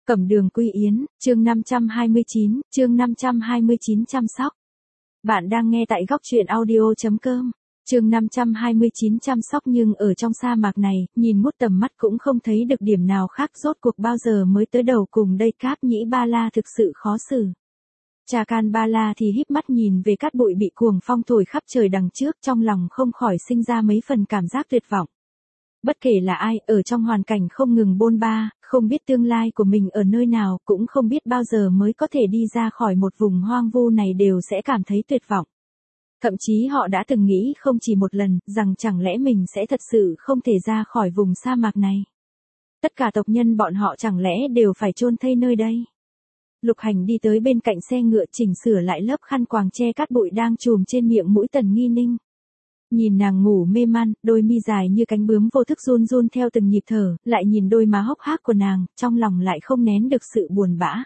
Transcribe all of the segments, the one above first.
Cẩm Đường Quy Yến, chương 529 chăm sóc. Bạn đang nghe tại góc truyện audio.com. Chương 529 chăm sóc. Nhưng ở trong sa mạc này, nhìn ngút tầm mắt cũng không thấy được điểm nào khác, rốt cuộc bao giờ mới tới đầu cùng đây. Cáp Nhĩ Ba La thực sự khó xử. Chakan Ba La thì híp mắt nhìn về cát bụi bị cuồng phong thổi khắp trời đằng trước, trong lòng không khỏi sinh ra mấy phần cảm giác tuyệt vọng. Bất kể là ai, ở trong hoàn cảnh không ngừng bôn ba, không biết tương lai của mình ở nơi nào, cũng không biết bao giờ mới có thể đi ra khỏi một vùng hoang vu này, đều sẽ cảm thấy tuyệt vọng. Thậm chí họ đã từng nghĩ không chỉ một lần, rằng chẳng lẽ mình sẽ thật sự không thể ra khỏi vùng sa mạc này. Tất cả tộc nhân bọn họ chẳng lẽ đều phải chôn thây nơi đây. Lục Hành đi tới bên cạnh xe ngựa, chỉnh sửa lại lớp khăn quàng che cát bụi đang trùm trên miệng mũi Tần Nghi Ninh. Nhìn nàng ngủ mê man, đôi mi dài như cánh bướm vô thức run run theo từng nhịp thở, lại nhìn đôi má hốc hác của nàng, trong lòng lại không nén được sự buồn bã.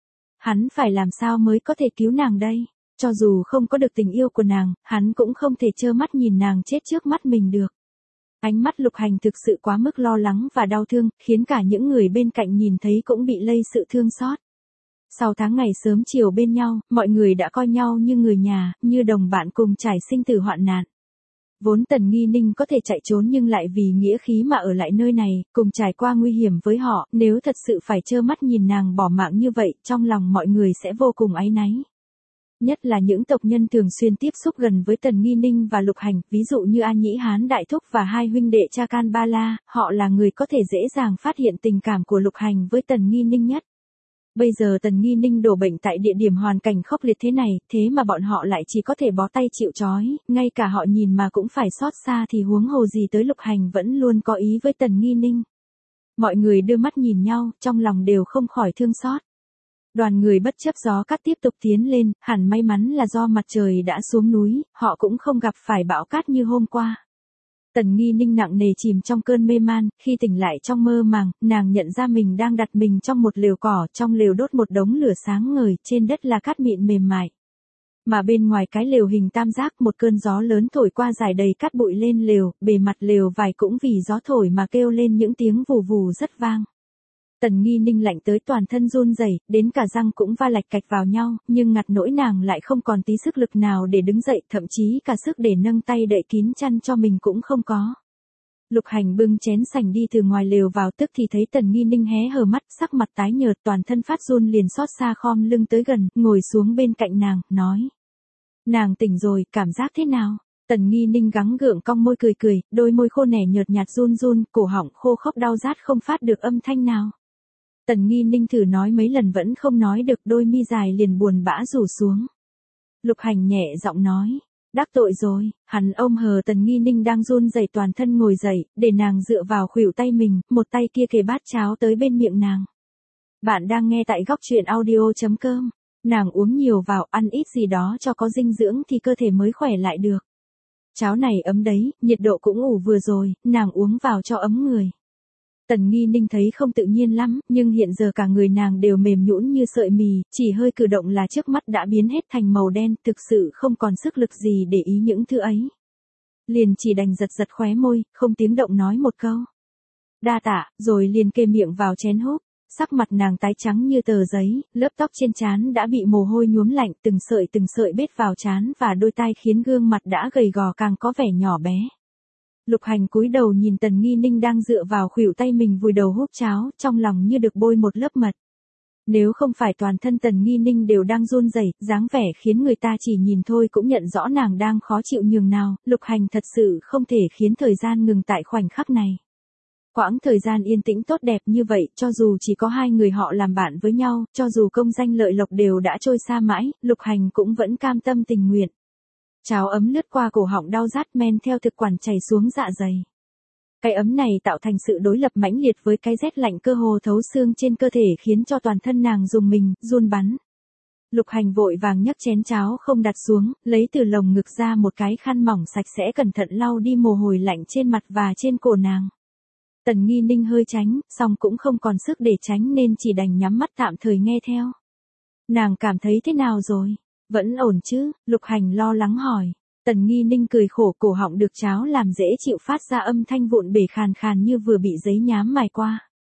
Hắn phải làm sao mới có thể cứu nàng đây? Cho dù không có được tình yêu của nàng, hắn cũng không thể trơ mắt nhìn nàng chết trước mắt mình được. Ánh mắt Lục Hành thực sự quá mức lo lắng và đau thương, khiến cả những người bên cạnh nhìn thấy cũng bị lây sự thương xót. Sau tháng ngày sớm chiều bên nhau, mọi người đã coi nhau như người nhà, như đồng bạn cùng trải sinh tử hoạn nạn. Vốn Tần Nghi Ninh có thể chạy trốn, nhưng lại vì nghĩa khí mà ở lại nơi này, cùng trải qua nguy hiểm với họ. Nếu thật sự phải trơ mắt nhìn nàng bỏ mạng như vậy, trong lòng mọi người sẽ vô cùng áy náy. Nhất là những tộc nhân thường xuyên tiếp xúc gần với Tần Nghi Ninh và Lục Hành, ví dụ như An Nhĩ Hán Đại Thúc và hai huynh đệ Chakan Ba La, họ là người có thể dễ dàng phát hiện tình cảm của Lục Hành với Tần Nghi Ninh nhất. Bây giờ Tần Nghi Ninh đổ bệnh tại địa điểm hoàn cảnh khốc liệt thế này, thế mà bọn họ lại chỉ có thể bó tay chịu trói, ngay cả họ nhìn mà cũng phải xót xa, thì huống hồ gì tới Lục Hành vẫn luôn có ý với Tần Nghi Ninh. Mọi người đưa mắt nhìn nhau, trong lòng đều không khỏi thương xót. Đoàn người bất chấp gió cát tiếp tục tiến lên, hẳn may mắn là do mặt trời đã xuống núi, họ cũng không gặp phải bão cát như hôm qua. Tần Nghi Ninh nặng nề chìm trong cơn mê man, khi tỉnh lại trong mơ màng, nàng nhận ra mình đang đặt mình trong một lều cỏ, trong lều đốt một đống lửa sáng ngời, trên đất là cát mịn mềm mại. Mà bên ngoài cái lều hình tam giác, một cơn gió lớn thổi qua rải đầy cát bụi lên lều, bề mặt lều vải cũng vì gió thổi mà kêu lên những tiếng vù vù rất vang. Tần Nghi Ninh lạnh tới toàn thân run rẩy, đến cả răng cũng va lạch cạch vào nhau, nhưng ngặt nỗi nàng lại không còn tí sức lực nào để đứng dậy, thậm chí cả sức để nâng tay đậy kín chăn cho mình cũng không có. Lục Hành bưng chén sành đi từ ngoài lều vào, tức thì thấy Tần Nghi Ninh hé hờ mắt, sắc mặt tái nhợt, toàn thân phát run, liền xót xa khom lưng tới gần, ngồi xuống bên cạnh nàng, nói: "Nàng tỉnh rồi, cảm giác thế nào?" Tần Nghi Ninh gắng gượng cong môi cười cười, đôi môi khô nẻ nhợt nhạt run run, cổ họng khô khốc đau rát không phát được âm thanh nào. Tần Nghi Ninh thử nói mấy lần vẫn không nói được, đôi mi dài liền buồn bã rủ xuống. Lục Hành nhẹ giọng nói: "Đắc tội rồi." Hắn ôm hờ Tần Nghi Ninh đang run rẩy toàn thân ngồi dậy, để nàng dựa vào khuỷu tay mình, một tay kia kề bát cháo tới bên miệng nàng. Bạn đang nghe tại góc truyện audio.com. Nàng uống nhiều vào, ăn ít gì đó cho có dinh dưỡng thì cơ thể mới khỏe lại được. Cháo này ấm đấy, nhiệt độ cũng ủ vừa rồi, nàng uống vào cho ấm người. Tần Nghi Ninh thấy không tự nhiên lắm, nhưng hiện giờ cả người nàng đều mềm nhũn như sợi mì, chỉ hơi cử động là trước mắt đã biến hết thành màu đen, thực sự không còn sức lực gì để ý những thứ ấy. Liền chỉ đành giật giật khóe môi, không tiếng động nói một câu: "Đa tạ", rồi liền kê miệng vào chén húp. Sắc mặt nàng tái trắng như tờ giấy, lớp tóc trên trán đã bị mồ hôi nhuốm lạnh, từng sợi bết vào trán và đôi tai, khiến gương mặt đã gầy gò càng có vẻ nhỏ bé. Lục Hành cúi đầu nhìn Tần Nghi Ninh đang dựa vào khuỷu tay mình vùi đầu húp cháo, trong lòng như được bôi một lớp mật. Nếu không phải toàn thân Tần Nghi Ninh đều đang run rẩy, dáng vẻ khiến người ta chỉ nhìn thôi cũng nhận rõ nàng đang khó chịu nhường nào, Lục Hành thật sự không thể khiến thời gian ngừng tại khoảnh khắc này. Quãng thời gian yên tĩnh tốt đẹp như vậy, cho dù chỉ có hai người họ làm bạn với nhau, cho dù công danh lợi lộc đều đã trôi xa mãi, Lục Hành cũng vẫn cam tâm tình nguyện. Cháo ấm lướt qua cổ họng đau rát, men theo thực quản chảy xuống dạ dày. Cái ấm này tạo thành sự đối lập mãnh liệt với cái rét lạnh cơ hồ thấu xương trên cơ thể, khiến cho toàn thân nàng rùng mình, run bắn. Lục Hành vội vàng nhấc chén cháo không đặt xuống, lấy từ lồng ngực ra một cái khăn mỏng sạch sẽ, cẩn thận lau đi mồ hôi lạnh trên mặt và trên cổ nàng. Tần Nghi Ninh hơi tránh, song cũng không còn sức để tránh nên chỉ đành nhắm mắt tạm thời nghe theo. "Nàng cảm thấy thế nào rồi? Vẫn ổn chứ?" Lục Hành lo lắng hỏi. Tần Nghi Ninh cười khổ, cổ họng được cháo làm dễ chịu phát ra âm thanh vụn bể khàn khàn như vừa bị giấy nhám mài qua.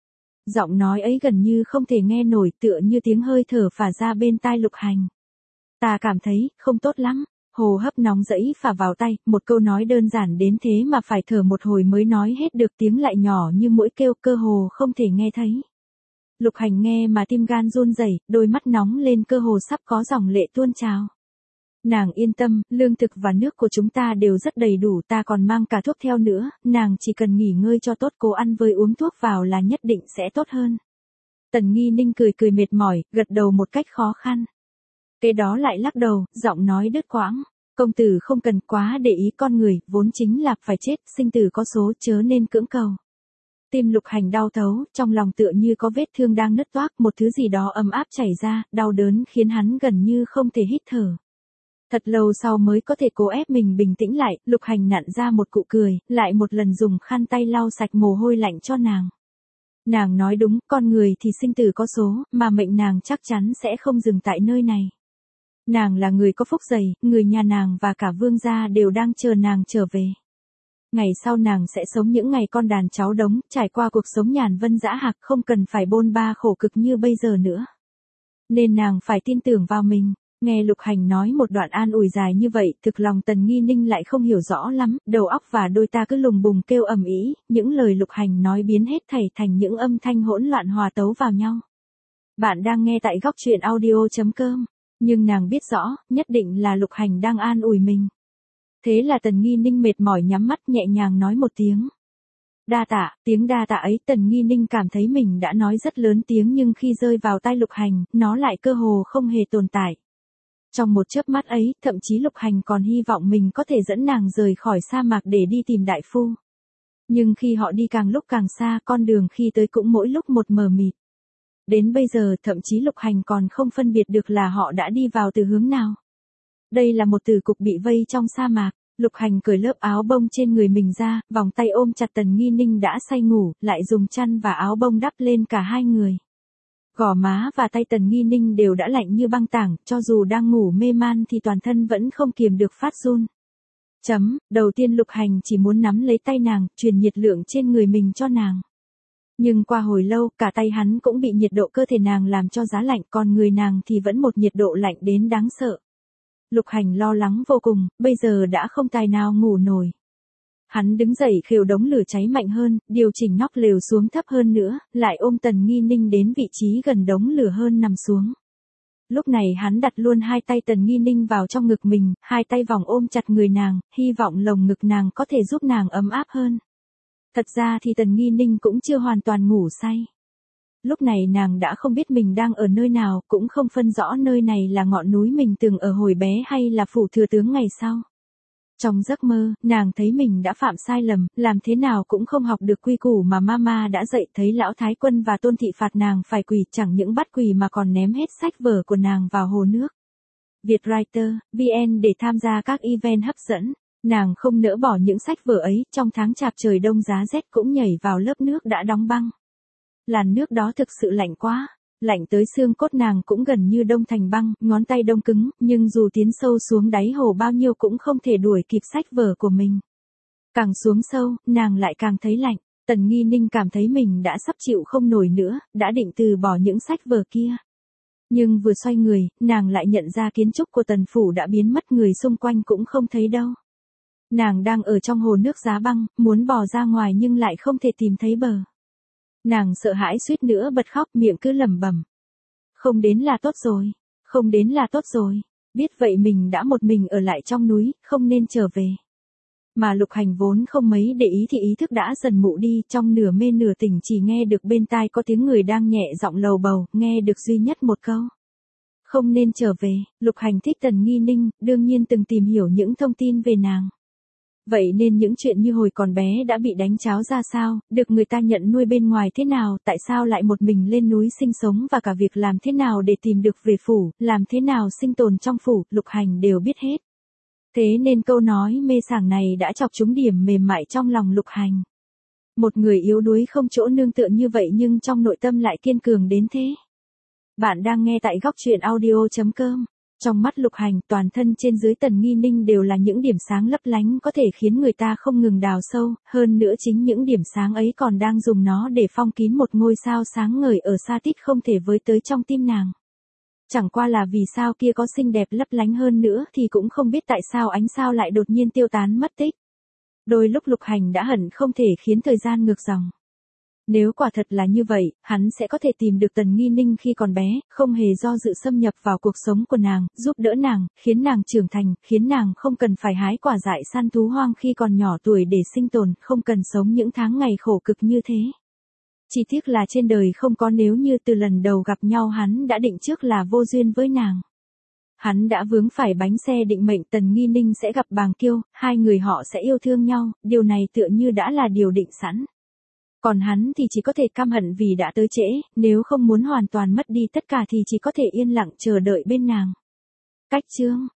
Giọng nói ấy gần như không thể nghe nổi, tựa như tiếng hơi thở phả ra bên tai Lục Hành. Ta cảm thấy, không tốt lắm. Hô hấp nóng rẫy phả vào tay, một câu nói đơn giản đến thế mà phải thở một hồi mới nói hết được, tiếng lại nhỏ như mũi kêu, cơ hồ không thể nghe thấy. Lục Hành nghe mà tim gan run rẩy, đôi mắt nóng lên, cơ hồ sắp có dòng lệ tuôn trào. Nàng yên tâm, lương thực và nước của chúng ta đều rất đầy đủ, ta còn mang cả thuốc theo nữa, nàng chỉ cần nghỉ ngơi cho tốt, cố ăn với uống thuốc vào là nhất định sẽ tốt hơn. Tần Nghi Ninh cười cười mệt mỏi, gật đầu một cách khó khăn. Kế đó lại lắc đầu, giọng nói đứt quãng. Công tử không cần quá để ý, con người, vốn chính là phải chết, sinh tử có số, chớ nên cưỡng cầu. Tim Lục Hành đau thấu, trong lòng tựa như có vết thương đang nứt toác, một thứ gì đó ấm áp chảy ra, đau đớn khiến hắn gần như không thể hít thở. Thật lâu sau mới có thể cố ép mình bình tĩnh lại, Lục Hành nặn ra một cụ cười, lại một lần dùng khăn tay lau sạch mồ hôi lạnh cho nàng. Nàng nói đúng, con người thì sinh tử có số, mà mệnh nàng chắc chắn sẽ không dừng tại nơi này. Nàng là người có phúc dày, người nhà nàng và cả vương gia đều đang chờ nàng trở về. Ngày sau nàng sẽ sống những ngày con đàn cháu đống, trải qua cuộc sống nhàn vân dã hạc, không cần phải bôn ba khổ cực như bây giờ nữa. Nên nàng phải tin tưởng vào mình. Nghe Lục Hành nói một đoạn an ủi dài như vậy, thực lòng Tần Nghi Ninh lại không hiểu rõ lắm, đầu óc và đôi ta cứ lùng bùng kêu ầm ĩ, những lời Lục Hành nói biến hết thảy thành những âm thanh hỗn loạn hòa tấu vào nhau. Bạn đang nghe tại góc truyện audio.com, nhưng nàng biết rõ, nhất định là Lục Hành đang an ủi mình. Thế là Tần Nghi Ninh mệt mỏi nhắm mắt nhẹ nhàng nói một tiếng. Đa tạ, tiếng đa tạ ấy Tần Nghi Ninh cảm thấy mình đã nói rất lớn tiếng, nhưng khi rơi vào tai Lục Hành, nó lại cơ hồ không hề tồn tại. Trong một chớp mắt ấy, thậm chí Lục Hành còn hy vọng mình có thể dẫn nàng rời khỏi sa mạc để đi tìm đại phu. Nhưng khi họ đi càng lúc càng xa, con đường khi tới cũng mỗi lúc một mờ mịt. Đến bây giờ, thậm chí Lục Hành còn không phân biệt được là họ đã đi vào từ hướng nào. Đây là một tử cục bị vây trong sa mạc. Lục Hành cởi lớp áo bông trên người mình ra, vòng tay ôm chặt Tần Nghi Ninh đã say ngủ, lại dùng chăn và áo bông đắp lên cả hai người. Gò má và tay Tần Nghi Ninh đều đã lạnh như băng tảng, cho dù đang ngủ mê man thì toàn thân vẫn không kiềm được phát run. Đầu tiên Lục Hành chỉ muốn nắm lấy tay nàng, truyền nhiệt lượng trên người mình cho nàng. Nhưng qua hồi lâu, cả tay hắn cũng bị nhiệt độ cơ thể nàng làm cho giá lạnh, còn người nàng thì vẫn một nhiệt độ lạnh đến đáng sợ. Lục Hành lo lắng vô cùng, bây giờ đã không tài nào ngủ nổi. Hắn đứng dậy khều đống lửa cháy mạnh hơn, điều chỉnh nóc lều xuống thấp hơn nữa, lại ôm Tần Nghi Ninh đến vị trí gần đống lửa hơn nằm xuống. Lúc này hắn đặt luôn hai tay Tần Nghi Ninh vào trong ngực mình, hai tay vòng ôm chặt người nàng, hy vọng lồng ngực nàng có thể giúp nàng ấm áp hơn. Thật ra thì Tần Nghi Ninh cũng chưa hoàn toàn ngủ say. Lúc này nàng đã không biết mình đang ở nơi nào, cũng không phân rõ nơi này là ngọn núi mình từng ở hồi bé hay là phủ thừa tướng ngày sau. Trong giấc mơ, nàng thấy mình đã phạm sai lầm, làm thế nào cũng không học được quy củ mà mama đã dạy, thấy lão thái quân và tôn thị phạt nàng phải quỳ, chẳng những bắt quỳ mà còn ném hết sách vở của nàng vào hồ nước. Vietwriter, VN để tham gia các event hấp dẫn. Nàng không nỡ bỏ những sách vở ấy, trong tháng chạp trời đông giá rét cũng nhảy vào lớp nước đã đóng băng. Làn nước đó thực sự lạnh quá. Lạnh tới xương cốt, nàng cũng gần như đông thành băng, ngón tay đông cứng, nhưng dù tiến sâu xuống đáy hồ bao nhiêu cũng không thể đuổi kịp sách vở của mình. Càng xuống sâu, nàng lại càng thấy lạnh. Tần Nghi Ninh cảm thấy mình đã sắp chịu không nổi nữa, đã định từ bỏ những sách vở kia. Nhưng vừa xoay người, nàng lại nhận ra kiến trúc của Tần phủ đã biến mất, người xung quanh cũng không thấy đâu. Nàng đang ở trong hồ nước giá băng, muốn bò ra ngoài nhưng lại không thể tìm thấy bờ. Nàng sợ hãi suýt nữa bật khóc, miệng cứ lẩm bẩm. Không đến là tốt rồi, không đến là tốt rồi, biết vậy mình đã một mình ở lại trong núi, không nên trở về. Mà Lục Hành vốn không mấy để ý thì ý thức đã dần mụ đi, trong nửa mê nửa tỉnh chỉ nghe được bên tai có tiếng người đang nhẹ giọng lầu bầu, nghe được duy nhất một câu. Không nên trở về. Lục Hành thích Tần Nghi Ninh, đương nhiên từng tìm hiểu những thông tin về nàng. Vậy nên những chuyện như hồi còn bé đã bị đánh cháo ra sao, được người ta nhận nuôi bên ngoài thế nào, tại sao lại một mình lên núi sinh sống và cả việc làm thế nào để tìm được về phủ, làm thế nào sinh tồn trong phủ, Lục Hành đều biết hết. Thế nên câu nói mê sảng này đã chọc trúng điểm mềm mại trong lòng Lục Hành. Một người yếu đuối không chỗ nương tựa như vậy nhưng trong nội tâm lại kiên cường đến thế. Bạn đang nghe tại góc truyện audio.com. Trong mắt Lục Hành, toàn thân trên dưới Tần Nghi Ninh đều là những điểm sáng lấp lánh có thể khiến người ta không ngừng đào sâu, hơn nữa chính những điểm sáng ấy còn đang dùng nó để phong kín một ngôi sao sáng ngời ở xa tít không thể với tới trong tim nàng. Chẳng qua là vì sao kia có xinh đẹp lấp lánh hơn nữa thì cũng không biết tại sao ánh sao lại đột nhiên tiêu tán mất tích. Đôi lúc Lục Hành đã hận không thể khiến thời gian ngược dòng. Nếu quả thật là như vậy, hắn sẽ có thể tìm được Tần Nghi Ninh khi còn bé, không hề do dự xâm nhập vào cuộc sống của nàng, giúp đỡ nàng, khiến nàng trưởng thành, khiến nàng không cần phải hái quả dại săn thú hoang khi còn nhỏ tuổi để sinh tồn, không cần sống những tháng ngày khổ cực như thế. Chỉ tiếc là trên đời không có nếu như từ lần đầu gặp nhau hắn đã định trước là vô duyên với nàng. Hắn đã vướng phải bánh xe định mệnh Tần Nghi Ninh sẽ gặp Bàng Kiêu, hai người họ sẽ yêu thương nhau, điều này tựa như đã là điều định sẵn. Còn hắn thì chỉ có thể căm hận vì đã tới trễ, nếu không muốn hoàn toàn mất đi tất cả thì chỉ có thể yên lặng chờ đợi bên nàng. Cách chương